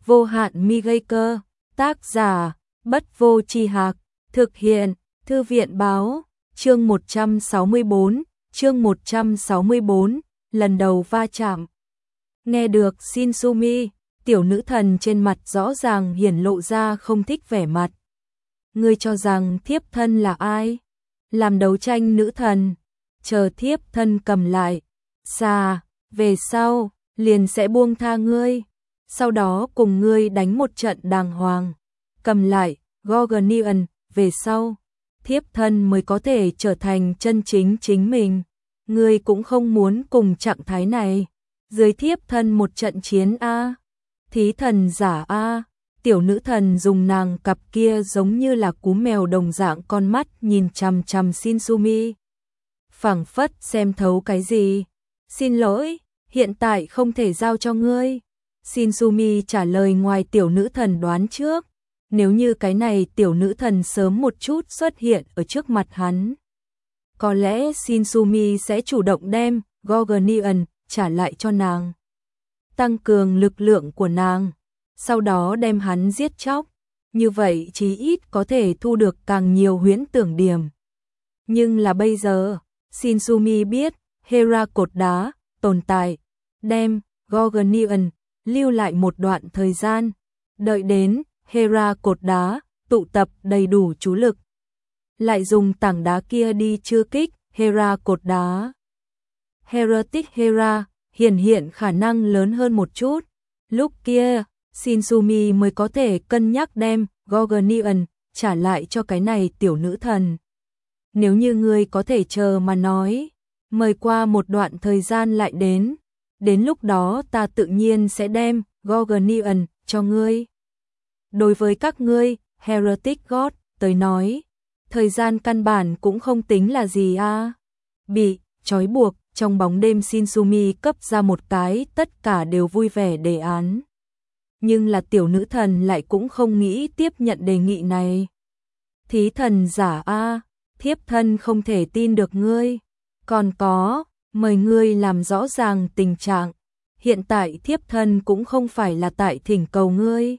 vô hạn mi gây cơ, tác giả, Bất Vô Tri Hạc, thực hiện, Thư viện báo, chương 164, lần đầu va chạm. Nghe được Shinsumi, tiểu nữ thần trên mặt rõ ràng hiển lộ ra không thích vẻ mặt. Ngươi cho rằng thiếp thân là ai? Làm đấu tranh nữ thần, chờ thiếp thân cầm lại, về sau, liền sẽ buông tha ngươi, sau đó cùng ngươi đánh một trận đàng hoàng, cầm lại, Gorgonian, về sau, thiếp thân mới có thể trở thành chân chính chính mình, ngươi cũng không muốn cùng trạng thái này, dưới thiếp thân một trận chiến a, thí thần giả a. Tiểu nữ thần dùng nàng cặp kia giống như là cú mèo đồng dạng con mắt nhìn chằm chằm Shinsumi. Phảng phất xem thấu cái gì. Xin lỗi, hiện tại không thể giao cho ngươi. Shinsumi trả lời ngoài tiểu nữ thần đoán trước. Nếu như cái này tiểu nữ thần sớm một chút xuất hiện ở trước mặt hắn, có lẽ Shinsumi sẽ chủ động đem Gorgonian trả lại cho nàng. Tăng cường lực lượng của nàng. Sau đó đem hắn giết chóc, như vậy chí ít có thể thu được càng nhiều huyễn tưởng điểm. Nhưng là bây giờ, Shinsumi biết Hera cột đá tồn tại, đem Gorgonian lưu lại một đoạn thời gian, đợi đến Hera cột đá tụ tập đầy đủ chú lực, lại dùng tảng đá kia đi trừ kích Hera cột đá. Heretic Hera hiện khả năng lớn hơn một chút, lúc kia Shinsumi mới có thể cân nhắc đem Gorgonian trả lại cho cái này tiểu nữ thần. Nếu như ngươi có thể chờ mà nói, mời qua một đoạn thời gian lại đến lúc đó ta tự nhiên sẽ đem Gorgonian cho ngươi. Đối với các ngươi, Heretic God tới nói, thời gian căn bản cũng không tính là gì a. Bị trói buộc trong bóng đêm, Shinsumi cấp ra một cái tất cả đều vui vẻ đề án. Nhưng là tiểu nữ thần lại cũng không nghĩ tiếp nhận đề nghị này. Thí thần giả a, thiếp thân không thể tin được ngươi. Còn có, mời ngươi làm rõ ràng tình trạng. Hiện tại thiếp thân cũng không phải là tại thỉnh cầu ngươi.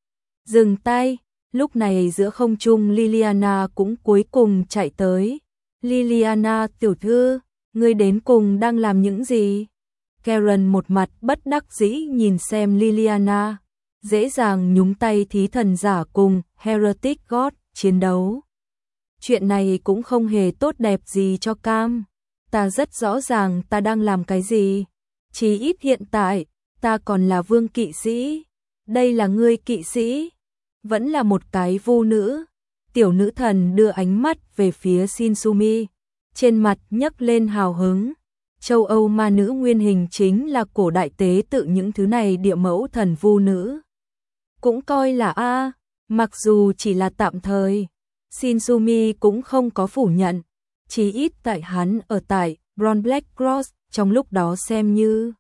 Dừng tay, lúc này giữa không trung Liliana cũng cuối cùng chạy tới. Liliana tiểu thư, ngươi đến cùng đang làm những gì? Karen một mặt bất đắc dĩ nhìn xem Liliana. Dễ dàng nhúng tay thí thần giả cùng Heretic God chiến đấu. Chuyện này cũng không hề tốt đẹp gì cho Cam. Ta rất rõ ràng ta đang làm cái gì. Chỉ ít hiện tại, ta còn là vương kỵ sĩ. Đây là ngươi kỵ sĩ. Vẫn là một cái vô nữ. Tiểu nữ thần đưa ánh mắt về phía Shinsumi. Trên mặt nhấc lên hào hứng. Châu Âu ma nữ nguyên hình chính là cổ đại tế tự những thứ này địa mẫu thần vu nữ. Cũng coi là a, mặc dù chỉ là tạm thời, Shinsumi cũng không có phủ nhận, chỉ ít tại hắn ở tại Bron Black Cross trong lúc đó xem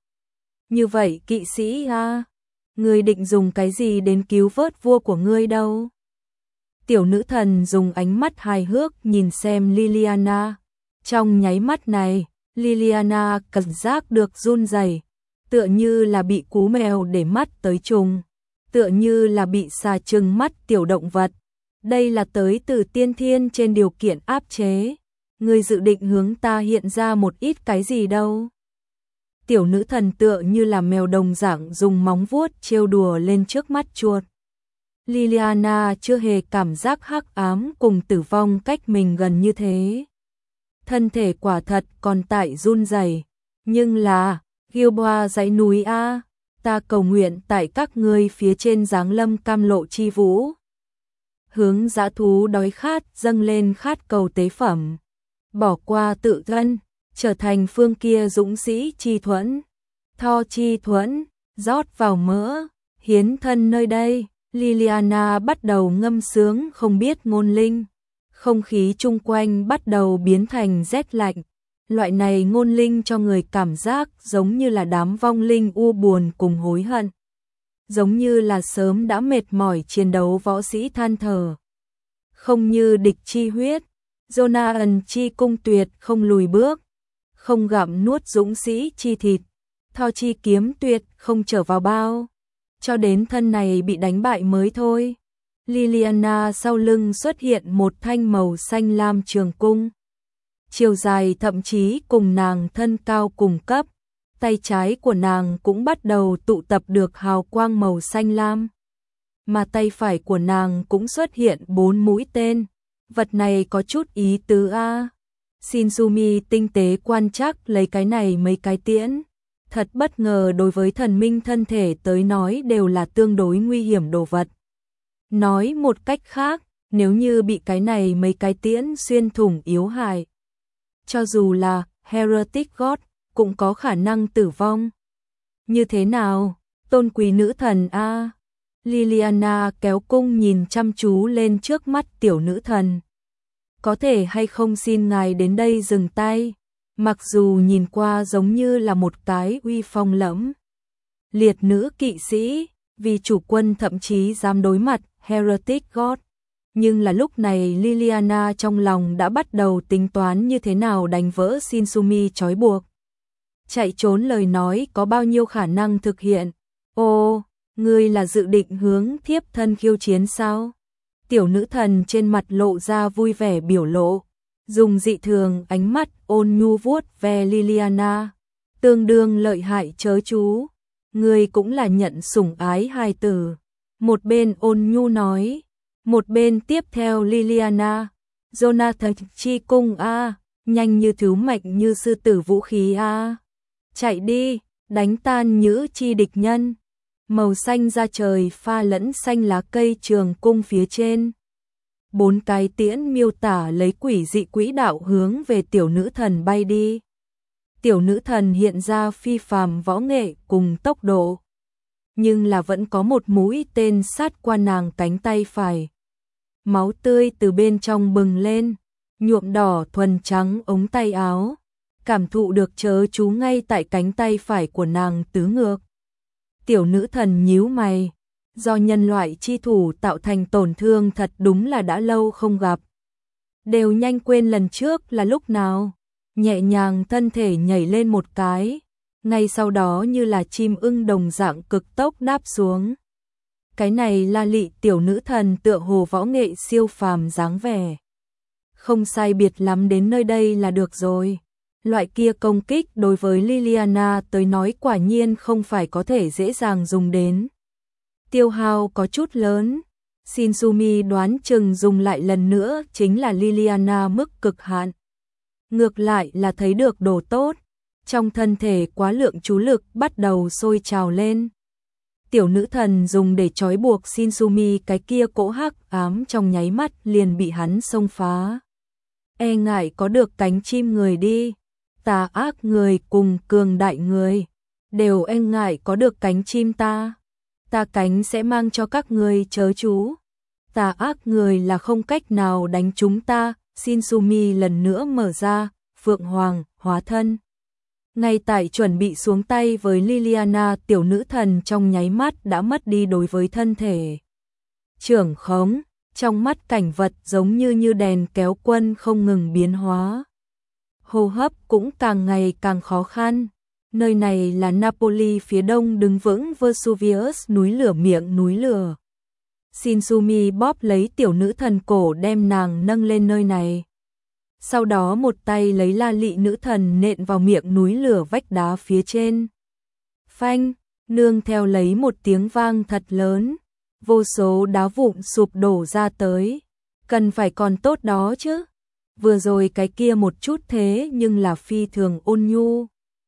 như vậy kỵ sĩ a, ngươi định dùng cái gì đến cứu vớt vua của ngươi đâu? Tiểu nữ thần dùng ánh mắt hài hước nhìn xem Liliana, trong nháy mắt này, Liliana cảm giác được run rẩy, tựa như là bị cú mèo để mắt tới trùng. Tựa như là bị xà trừng mắt tiểu động vật. Đây là tới từ tiên thiên trên điều kiện áp chế. Ngươi dự định hướng ta hiện ra một ít cái gì đâu? Tiểu nữ thần tựa như là mèo đồng dạng dùng móng vuốt trêu đùa lên trước mắt chuột. Liliana chưa hề cảm giác hắc ám cùng tử vong cách mình gần như thế. Thân thể quả thật còn tại run rẩy, nhưng là Gilboa dãy núi a. Ta cầu nguyện tại các ngươi phía trên giáng lâm cam lộ chi vũ. Hướng dã thú đói khát dâng lên khát cầu tế phẩm. Bỏ qua tự thân, trở thành phương kia dũng sĩ chi thuẫn. Tho chi thuẫn, rót vào mỡ, hiến thân nơi đây. Liliana bắt đầu ngâm sướng không biết ngôn linh. Không khí chung quanh bắt đầu biến thành rét lạnh. Loại này ngôn linh cho người cảm giác giống như là đám vong linh u buồn cùng hối hận. Giống như là sớm đã mệt mỏi chiến đấu võ sĩ than thở. Không như địch chi huyết, Jonathan chi cung tuyệt không lùi bước. Không gặm nuốt dũng sĩ chi thịt, Tho chi kiếm tuyệt không trở vào bao. cho đến thân này bị đánh bại mới thôi. Liliana sau lưng xuất hiện một thanh màu xanh lam trường cung. Chiều dài thậm chí cùng nàng thân cao cùng cấp, tay trái của nàng cũng bắt đầu tụ tập được hào quang màu xanh lam. Mà tay phải của nàng cũng xuất hiện 4 mũi tên, vật này có chút ý tứ a. Shinzumi tinh tế quan trắc lấy cái này mấy cái tiễn. Thật bất ngờ, đối với thần minh thân thể tới nói đều là tương đối nguy hiểm đồ vật. Nói một cách khác, nếu như bị cái này mấy cái tiễn xuyên thủng yếu hại, cho dù là Heretic God cũng có khả năng tử vong. Như thế nào, tôn quý nữ thần a? Liliana kéo cung nhìn chăm chú lên trước mắt tiểu nữ thần. Có thể hay không xin ngài đến đây dừng tay? Mặc dù nhìn qua giống như là một cái uy phong lẫm liệt nữ kỵ sĩ, vì chủ quân thậm chí dám đối mặt Heretic God. Nhưng là lúc này Liliana trong lòng đã bắt đầu tính toán như thế nào đánh vỡ Shinzumi trói buộc. Chạy trốn lời nói có bao nhiêu khả năng thực hiện? Ô, ngươi là dự định hướng thiếp thân khiêu chiến sao? Tiểu nữ thần trên mặt lộ ra vui vẻ biểu lộ, dùng dị thường ánh mắt ôn nhu vuốt ve Liliana, tương đương lợi hại chớ chú. Ngươi cũng là nhận sủng ái hài tử. Một bên ôn nhu nói, một bên tiếp theo Liliana, Jonathan chi cung a, nhanh như thứ mạch như sư tử vũ khí a. Chạy đi, đánh tan nhữ chi địch nhân. Màu xanh da trời pha lẫn xanh lá cây trường cung phía trên. 4 cái tiễn miêu tả lấy quỷ dị quỹ đạo hướng về tiểu nữ thần bay đi. Tiểu nữ thần hiện ra phi phàm võ nghệ cùng tốc độ, nhưng là vẫn có một mũi tên sát qua nàng cánh tay phải. Máu tươi từ bên trong bừng lên, nhuộm đỏ thuần trắng ống tay áo, cảm thụ được chớ chú ngay tại cánh tay phải của nàng tứ ngược. Tiểu nữ thần nhíu mày, do nhân loại chi thủ tạo thành tổn thương thật đúng là đã lâu không gặp. Đều nhanh quên lần trước là lúc nào. Nhẹ nhàng thân thể nhảy lên một cái, ngay sau đó như là chim ưng đồng dạng cực tốc đáp xuống. Cái này là lị tiểu nữ thần tựa hồ võ nghệ siêu phàm dáng vẻ. Không sai biệt lắm đến nơi đây là được rồi. Loại kia công kích đối với Liliana tới nói quả nhiên không phải có thể dễ dàng dùng đến. Tiêu hao có chút lớn. Shinzumi đoán chừng dùng lại lần nữa chính là Liliana mức cực hạn. Ngược lại là thấy được đồ tốt, trong thân thể quá lượng chú lực bắt đầu sôi trào lên. Tiểu nữ thần dùng để trói buộc Shinzumi cái kia cỗ hắc ám trong nháy mắt liền bị hắn xông phá. E ngại có được cánh chim người đi, tà ác người cùng cường đại người, đều e ngại có được cánh chim ta. Ta cánh sẽ mang cho các người chớ chú. Tà ác người là không cách nào đánh chúng ta. Shinzumi lần nữa mở ra, Phượng Hoàng, hóa thân. Ngay tại chuẩn bị xuống tay với Liliana, tiểu nữ thần trong nháy mắt đã mất đi đối với thân thể trưởng khống, trong mắt cảnh vật giống như đèn kéo quân không ngừng biến hóa. Hô hấp cũng càng ngày càng khó khăn. Nơi này là Napoli phía đông đứng vững Vesuvius, núi lửa miệng núi lửa. Shinzumi bóp lấy tiểu nữ thần cổ đem nàng nâng lên nơi này. Sau đó một tay lấy la lị nữ thần nện vào miệng núi lửa vách đá phía trên. Phanh, nương theo lấy một tiếng vang thật lớn. Vô số đá vụn sụp đổ ra tới. Cần phải còn tốt đó chứ. Vừa rồi cái kia một chút thế nhưng là phi thường ôn nhu.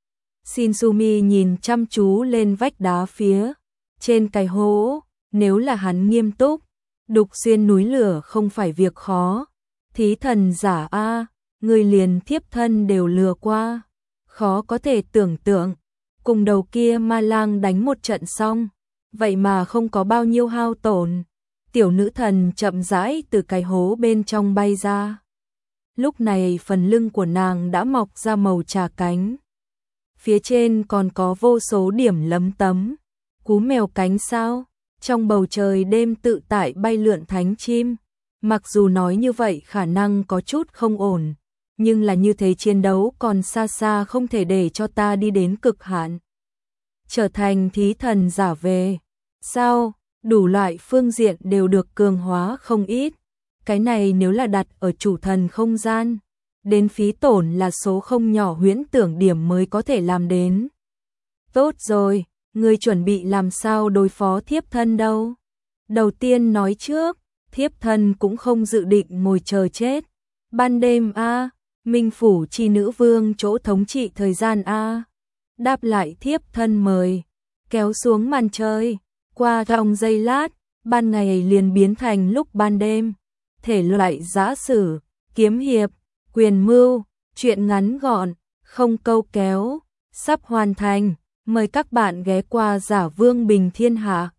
Shinzumi nhìn chăm chú lên vách đá phía trên cái hố. Nếu là hắn nghiêm túc, đục xuyên núi lửa không phải việc khó. Thí thần giả a, người liền thiếp thân đều lừa qua. Khó có thể tưởng tượng, cùng đầu kia ma lang đánh một trận xong, vậy mà không có bao nhiêu hao tổn. Tiểu nữ thần chậm rãi từ cái hố bên trong bay ra. Lúc này phần lưng của nàng đã mọc ra màu trà cánh. Phía trên còn có vô số điểm lấm tấm. Cú mèo cánh sao? Trong bầu trời đêm tự tại bay lượn thánh chim. Mặc dù nói như vậy khả năng có chút không ổn, nhưng là như thế chiến đấu còn xa xa không thể để cho ta đi đến cực hạn. Trở thành thí thần giả về. Sao, đủ loại phương diện đều được cường hóa không ít. Cái này nếu là đặt ở chủ thần không gian, đến phí tổn là số không nhỏ huyễn tưởng điểm mới có thể làm đến. Tốt rồi, ngươi chuẩn bị làm sao đối phó thiếp thân đâu? Đầu tiên nói trước, thiếp thân cũng không dự định ngồi chờ chết. Ban đêm a, Minh phủ chi nữ vương chỗ thống trị thời gian a. Đáp lại thiếp thân mời, kéo xuống màn trời, qua trong giây lát, ban ngày liền biến thành lúc ban đêm. Thể loại giã sử, kiếm hiệp, quyền mưu, truyện ngắn gọn, không câu kéo, sắp hoàn thành. Mời các bạn ghé qua Giả Vương Bình Thiên Hạ.